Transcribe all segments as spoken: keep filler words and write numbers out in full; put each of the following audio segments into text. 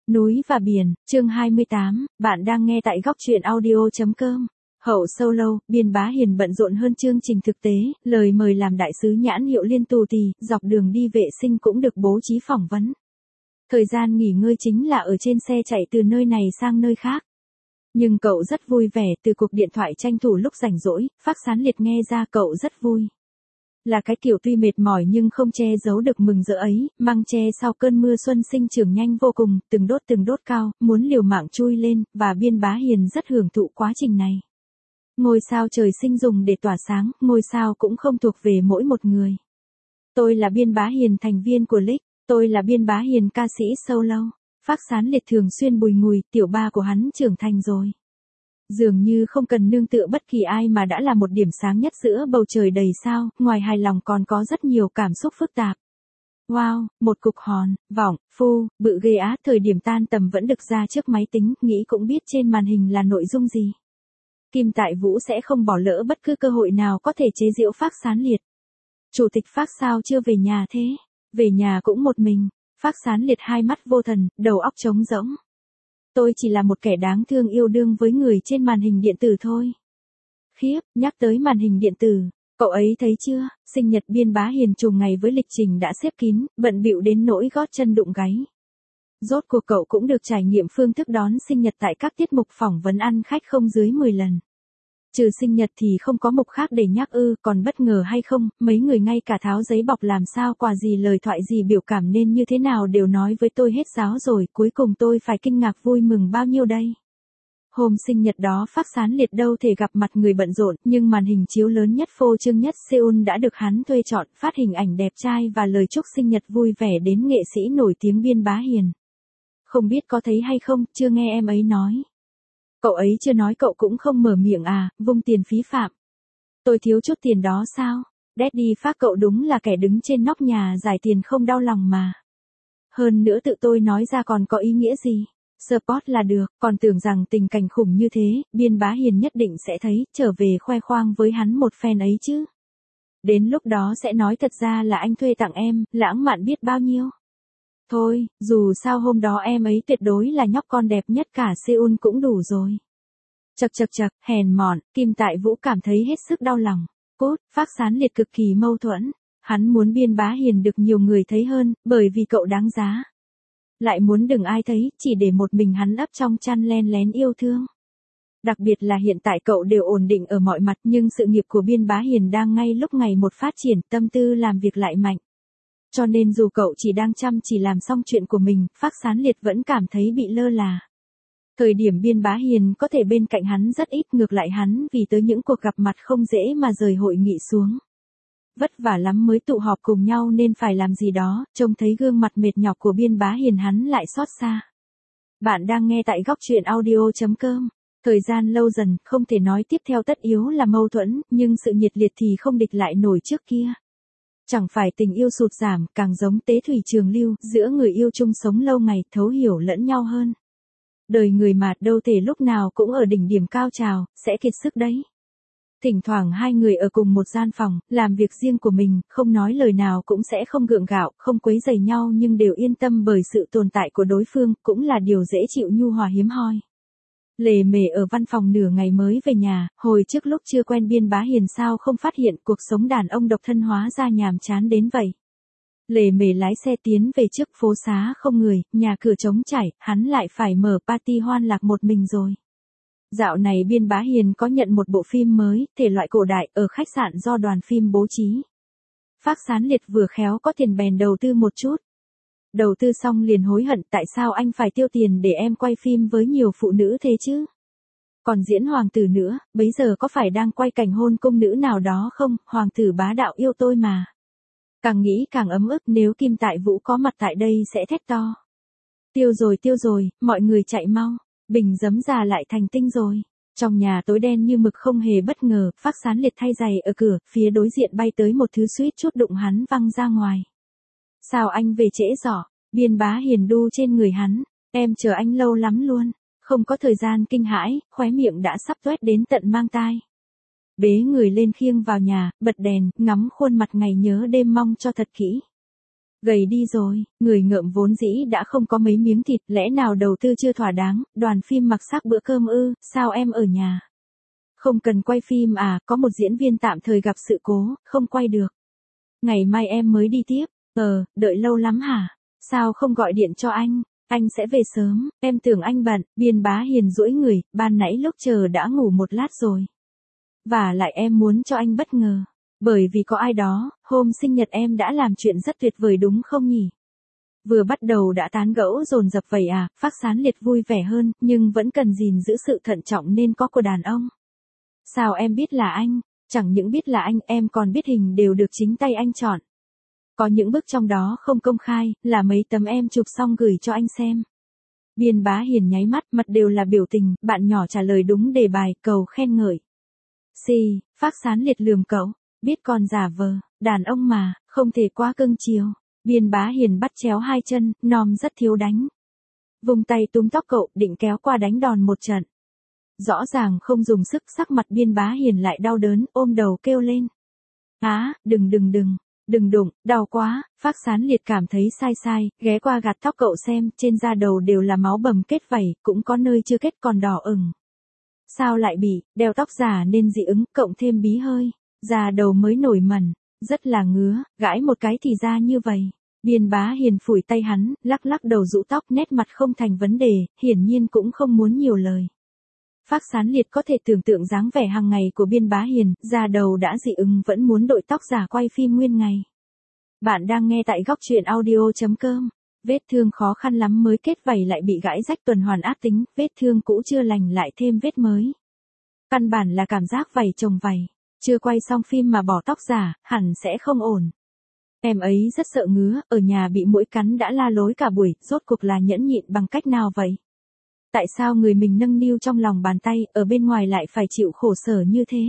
Núi và biển, chương hai mươi tám, bạn đang nghe tại góc truyện audio chấm com. Hậu solo, Biên Bá Hiền bận rộn hơn chương trình thực tế, lời mời làm đại sứ nhãn hiệu liên tù tì, dọc đường đi vệ sinh cũng được bố trí phỏng vấn. Thời gian nghỉ ngơi chính là ở trên xe chạy từ nơi này sang nơi khác. Nhưng cậu rất vui vẻ, từ cuộc điện thoại tranh thủ lúc rảnh rỗi, Phác Sán Liệt nghe ra cậu rất vui. Là cái kiểu tuy mệt mỏi nhưng không che giấu được mừng rỡ ấy, măng tre sau cơn mưa xuân sinh trưởng nhanh vô cùng, từng đốt từng đốt cao, muốn liều mạng chui lên, và Biên Bá Hiền rất hưởng thụ quá trình này. Ngôi sao trời sinh dùng để tỏa sáng, ngôi sao cũng không thuộc về mỗi một người. Tôi là Biên Bá Hiền, thành viên của Lick, tôi là Biên Bá Hiền, ca sĩ solo. Phác Sán Liệt thường xuyên bùi ngùi, tiểu ba của hắn trưởng thành rồi. Dường như không cần nương tựa bất kỳ ai mà đã là một điểm sáng nhất giữa bầu trời đầy sao, ngoài hài lòng còn có rất nhiều cảm xúc phức tạp. Wow, một cục hòn, vọng, phu, bự ghê á, thời điểm tan tầm vẫn được ra trước máy tính, nghĩ cũng biết trên màn hình là nội dung gì. Kim Tại Vũ sẽ không bỏ lỡ bất cứ cơ hội nào có thể chế giễu Phác Sán Liệt. Chủ tịch Phác sao chưa về nhà thế? Về nhà cũng một mình. Phác Sán Liệt hai mắt vô thần, đầu óc trống rỗng. Tôi chỉ là một kẻ đáng thương yêu đương với người trên màn hình điện tử thôi. Khiếp, nhắc tới màn hình điện tử, cậu ấy thấy chưa, sinh nhật Biên Bá Hiền trùng ngày với lịch trình đã xếp kín, bận bịu đến nỗi gót chân đụng gáy. Rốt cuộc cậu cũng được trải nghiệm phương thức đón sinh nhật tại các tiết mục phỏng vấn ăn khách không dưới mười lần. Trừ sinh nhật thì không có mục khác để nhắc ư, còn bất ngờ hay không, mấy người ngay cả tháo giấy bọc làm sao quà gì lời thoại gì biểu cảm nên như thế nào đều nói với tôi hết giáo rồi, cuối cùng tôi phải kinh ngạc vui mừng bao nhiêu đây. Hôm sinh nhật đó Phác Sán Liệt đâu thể gặp mặt người bận rộn, nhưng màn hình chiếu lớn nhất phô trương nhất Seoul đã được hắn thuê chọn, phát hình ảnh đẹp trai và lời chúc sinh nhật vui vẻ đến nghệ sĩ nổi tiếng Biên Bá Hiền. Không biết có thấy hay không, chưa nghe em ấy nói. Cậu ấy chưa nói cậu cũng không mở miệng à, vung tiền phí phạm. Tôi thiếu chút tiền đó sao? Daddy Phác cậu đúng là kẻ đứng trên nóc nhà giải tiền không đau lòng mà. Hơn nữa tự tôi nói ra còn có ý nghĩa gì? Support là được, còn tưởng rằng tình cảnh khủng như thế, Biên Bá Hiền nhất định sẽ thấy, trở về khoe khoang với hắn một phen ấy chứ. Đến lúc đó sẽ nói thật ra là anh thuê tặng em, lãng mạn biết bao nhiêu. Thôi, dù sao hôm đó em ấy tuyệt đối là nhóc con đẹp nhất cả Seoul cũng đủ rồi. Chật chật chật, hèn mọn, Kim Tại Vũ cảm thấy hết sức đau lòng. Cốt, Phác Sán Liệt cực kỳ mâu thuẫn. Hắn muốn Biên Bá Hiền được nhiều người thấy hơn, bởi vì cậu đáng giá. Lại muốn đừng ai thấy, chỉ để một mình hắn ấp trong chăn len lén yêu thương. Đặc biệt là hiện tại cậu đều ổn định ở mọi mặt, nhưng sự nghiệp của Biên Bá Hiền đang ngay lúc ngày một phát triển, tâm tư làm việc lại mạnh. Cho nên dù cậu chỉ đang chăm chỉ làm xong chuyện của mình, Phác Sán Liệt vẫn cảm thấy bị lơ là. Thời điểm Biên Bá Hiền có thể bên cạnh hắn rất ít, ngược lại hắn vì tới những cuộc gặp mặt không dễ mà rời hội nghị xuống. Vất vả lắm mới tụ họp cùng nhau nên phải làm gì đó, trông thấy gương mặt mệt nhọc của Biên Bá Hiền hắn lại xót xa. Bạn đang nghe tại góc truyện audio chấm com. Thời gian lâu dần, không thể nói tiếp theo tất yếu là mâu thuẫn, nhưng sự nhiệt liệt thì không địch lại nổi trước kia. Chẳng phải tình yêu sụt giảm, càng giống tế thủy trường lưu, giữa người yêu chung sống lâu ngày, thấu hiểu lẫn nhau hơn. Đời người mà đâu thể lúc nào cũng ở đỉnh điểm cao trào, sẽ kiệt sức đấy. Thỉnh thoảng hai người ở cùng một gian phòng, làm việc riêng của mình, không nói lời nào cũng sẽ không gượng gạo, không quấy rầy nhau nhưng đều yên tâm bởi sự tồn tại của đối phương, cũng là điều dễ chịu nhu hòa hiếm hoi. Lề mề ở văn phòng nửa ngày mới về nhà, hồi trước lúc chưa quen Biên Bá Hiền sao không phát hiện cuộc sống đàn ông độc thân hóa ra nhàm chán đến vậy. Lề mề lái xe tiến về trước phố xá không người, nhà cửa trống trải, hắn lại phải mở party hoan lạc một mình rồi. Dạo này Biên Bá Hiền có nhận một bộ phim mới, thể loại cổ đại, ở khách sạn do đoàn phim bố trí. Phác Sán Liệt vừa khéo có tiền bèn đầu tư một chút. Đầu tư xong liền hối hận tại sao anh phải tiêu tiền để em quay phim với nhiều phụ nữ thế chứ? Còn diễn hoàng tử nữa, bấy giờ có phải đang quay cảnh hôn cung nữ nào đó không? Hoàng tử bá đạo yêu tôi mà. Càng nghĩ càng ấm ức, nếu Kim Tại Vũ có mặt tại đây sẽ thét to. Tiêu rồi tiêu rồi, mọi người chạy mau, bình giấm già lại thành tinh rồi. Trong nhà tối đen như mực không hề bất ngờ, Phác Sán Liệt thay giày ở cửa, phía đối diện bay tới một thứ suýt chút đụng hắn văng ra ngoài. Sao anh về trễ giỏ? Biên Bá Hiền đu trên người hắn. Em chờ anh lâu lắm luôn. Không có thời gian kinh hãi, khóe miệng đã sắp toét đến tận mang tai. Bế người lên khiêng vào nhà, bật đèn, ngắm khuôn mặt ngày nhớ đêm mong cho thật kỹ. Gầy đi rồi, người ngợm vốn dĩ đã không có mấy miếng thịt, lẽ nào đầu tư chưa thỏa đáng, đoàn phim mặc xác bữa cơm ư, sao em ở nhà? Không cần quay phim à, có một diễn viên tạm thời gặp sự cố, không quay được. Ngày mai em mới đi tiếp, ờ, đợi lâu lắm hả? Sao không gọi điện cho anh? Anh sẽ về sớm, em tưởng anh bận, Biên Bá Hiền duỗi người, ban nãy lúc chờ đã ngủ một lát rồi. Và lại em muốn cho anh bất ngờ. Bởi vì có ai đó, hôm sinh nhật em đã làm chuyện rất tuyệt vời đúng không nhỉ? Vừa bắt đầu đã tán gẫu dồn dập vậy à, Phác Sán Liệt vui vẻ hơn, nhưng vẫn cần gìn giữ sự thận trọng nên có của đàn ông. Sao em biết là anh? Chẳng những biết là anh, em còn biết hình đều được chính tay anh chọn. Có những bức trong đó không công khai, là mấy tấm em chụp xong gửi cho anh xem. Biên Bá Hiền nháy mắt, mặt đều là biểu tình, bạn nhỏ trả lời đúng đề bài, cầu khen ngợi. Xì, Phác Sán Liệt lườm cậu, biết con giả vờ, đàn ông mà, không thể quá cưng chiều. Biên Bá Hiền bắt chéo hai chân, nom rất thiếu đánh. Vùng tay túm tóc cậu, định kéo qua đánh đòn một trận. Rõ ràng không dùng sức, sắc mặt Biên Bá Hiền lại đau đớn, ôm đầu kêu lên. Á, đừng đừng đừng, đừng đụng, đau quá. Phác Sán Liệt cảm thấy sai sai, ghé qua gạt tóc cậu xem, trên da đầu đều là máu bầm kết vảy, cũng có nơi chưa kết còn đỏ ửng. Sao lại bị, đeo tóc giả nên dị ứng, cộng thêm bí hơi, da đầu mới nổi mẩn, rất là ngứa, gãi một cái thì ra như vậy. Biên Bá Hiền phủi tay hắn, lắc lắc đầu rũ tóc, nét mặt không thành vấn đề, hiển nhiên cũng không muốn nhiều lời. Phác Sán Liệt có thể tưởng tượng dáng vẻ hàng ngày của Biên Bá Hiền, da đầu đã dị ứng vẫn muốn đội tóc giả quay phim nguyên ngày. Bạn đang nghe tại góc truyện audio chấm com. Vết thương khó khăn lắm mới kết vảy lại bị gãi rách tuần hoàn ác tính, vết thương cũ chưa lành lại thêm vết mới. Căn bản là cảm giác vảy chồng vảy, chưa quay xong phim mà bỏ tóc giả, hẳn sẽ không ổn. Em ấy rất sợ ngứa, ở nhà bị muỗi cắn đã la lối cả buổi, rốt cuộc là nhẫn nhịn bằng cách nào vậy? Tại sao người mình nâng niu trong lòng bàn tay, ở bên ngoài lại phải chịu khổ sở như thế?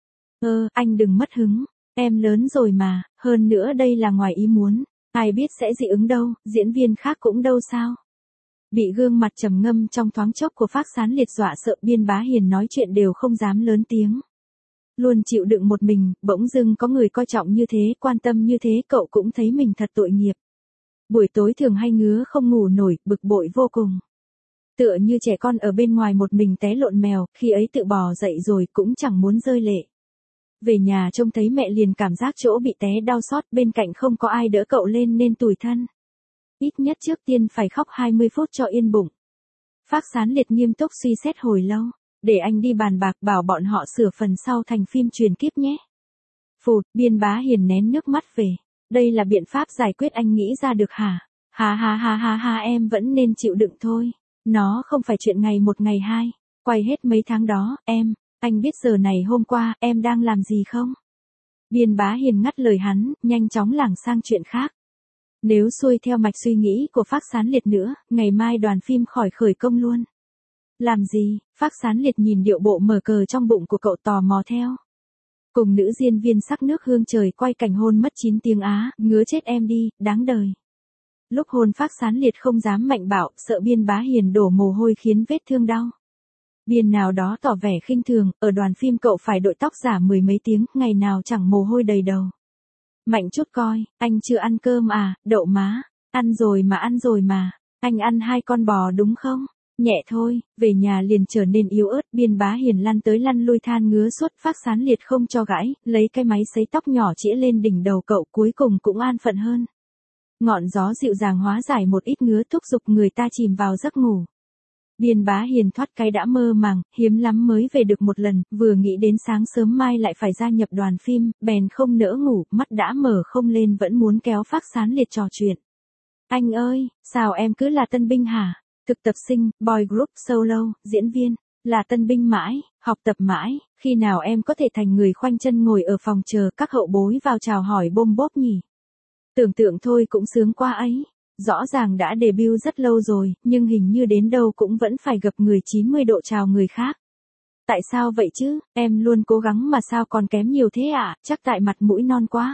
Ơ, anh đừng mất hứng, em lớn rồi mà, hơn nữa đây là ngoài ý muốn, ai biết sẽ dị ứng đâu, diễn viên khác cũng đâu sao? Bị gương mặt trầm ngâm trong thoáng chốc của Phác Sán Liệt dọa sợ, Biên Bá Hiền nói chuyện đều không dám lớn tiếng. Luôn chịu đựng một mình, bỗng dưng có người coi trọng như thế, quan tâm như thế, cậu cũng thấy mình thật tội nghiệp. Buổi tối thường hay ngứa không ngủ nổi, bực bội vô cùng. Tựa như trẻ con ở bên ngoài một mình té lộn mèo, khi ấy tự bò dậy rồi cũng chẳng muốn rơi lệ. Về nhà trông thấy mẹ liền cảm giác chỗ bị té đau xót, bên cạnh không có ai đỡ cậu lên nên tủi thân. Ít nhất trước tiên phải khóc hai mươi phút cho yên bụng. Phác Sán Liệt nghiêm túc suy xét hồi lâu, để anh đi bàn bạc bảo bọn họ sửa phần sau thành phim truyền kiếp nhé. Phụt, Biên Bá Hiền nén nước mắt về. Đây là biện pháp giải quyết anh nghĩ ra được hả? Ha ha ha ha ha, em vẫn nên chịu đựng thôi. Nó không phải chuyện ngày một ngày hai, quay hết mấy tháng đó, em, anh biết giờ này hôm qua, em đang làm gì không? Biên Bá Hiền ngắt lời hắn, nhanh chóng lảng sang chuyện khác. Nếu xuôi theo mạch suy nghĩ của Phác Sán Liệt nữa, ngày mai đoàn phim khỏi khởi công luôn. Làm gì? Phác Sán Liệt nhìn điệu bộ mở cờ trong bụng của cậu tò mò theo. Cùng nữ diễn viên sắc nước hương trời quay cảnh hôn mất chín tiếng á, ngứa chết em đi, đáng đời. Lúc hôn Phác Sán Liệt không dám mạnh bạo, sợ Biên Bá Hiền đổ mồ hôi khiến vết thương đau. Biên nào đó tỏ vẻ khinh thường, ở đoàn phim cậu phải đội tóc giả mười mấy tiếng, ngày nào chẳng mồ hôi đầy đầu. Mạnh chút coi, anh chưa ăn cơm à, đậu má, ăn rồi mà ăn rồi mà, anh ăn hai con bò đúng không? Nhẹ thôi, về nhà liền trở nên yếu ớt, Biên Bá Hiền lăn tới lăn lui than ngứa suốt, Phác Sán Liệt không cho gãi, lấy cái máy sấy tóc nhỏ chĩa lên đỉnh đầu cậu, cuối cùng cũng an phận hơn. Ngọn gió dịu dàng hóa giải một ít ngứa, thúc giục người ta chìm vào giấc ngủ. Biên Bá Hiền thoát cái đã mơ màng, hiếm lắm mới về được một lần, vừa nghĩ đến sáng sớm mai lại phải gia nhập đoàn phim, bèn không nỡ ngủ, mắt đã mở không lên vẫn muốn kéo Phác Sán Liệt trò chuyện. Anh ơi, sao em cứ là tân binh hả? Thực tập sinh, boy group, solo, diễn viên, là tân binh mãi, học tập mãi, khi nào em có thể thành người khoanh chân ngồi ở phòng chờ các hậu bối vào chào hỏi bôm bốp nhỉ? Tưởng tượng thôi cũng sướng quá ấy. Rõ ràng đã debut rất lâu rồi, nhưng hình như đến đâu cũng vẫn phải gập người chín mươi độ chào người khác. Tại sao vậy chứ, em luôn cố gắng mà sao còn kém nhiều thế ạ, à? Chắc tại mặt mũi non quá.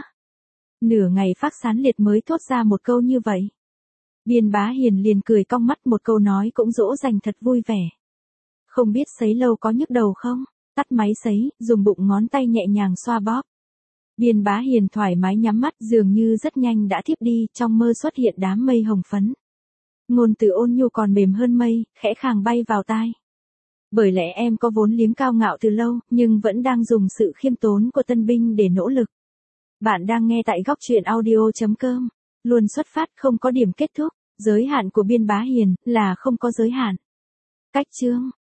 Nửa ngày Phác Sán Liệt mới thốt ra một câu như vậy. Biên Bá Hiền liền cười cong mắt, một câu nói cũng dỗ dành thật vui vẻ. Không biết sấy lâu có nhức đầu không? Tắt máy sấy, dùng bụng ngón tay nhẹ nhàng xoa bóp. Biên Bá Hiền thoải mái nhắm mắt, dường như rất nhanh đã thiếp đi, trong mơ xuất hiện đám mây hồng phấn. Ngôn từ ôn nhu còn mềm hơn mây, khẽ khàng bay vào tai. Bởi lẽ em có vốn liếng cao ngạo từ lâu, nhưng vẫn đang dùng sự khiêm tốn của tân binh để nỗ lực. Bạn đang nghe tại góc truyện audio chấm com. Luôn xuất phát không có điểm kết thúc, giới hạn của Biên Bá Hiền là không có giới hạn. Cách chương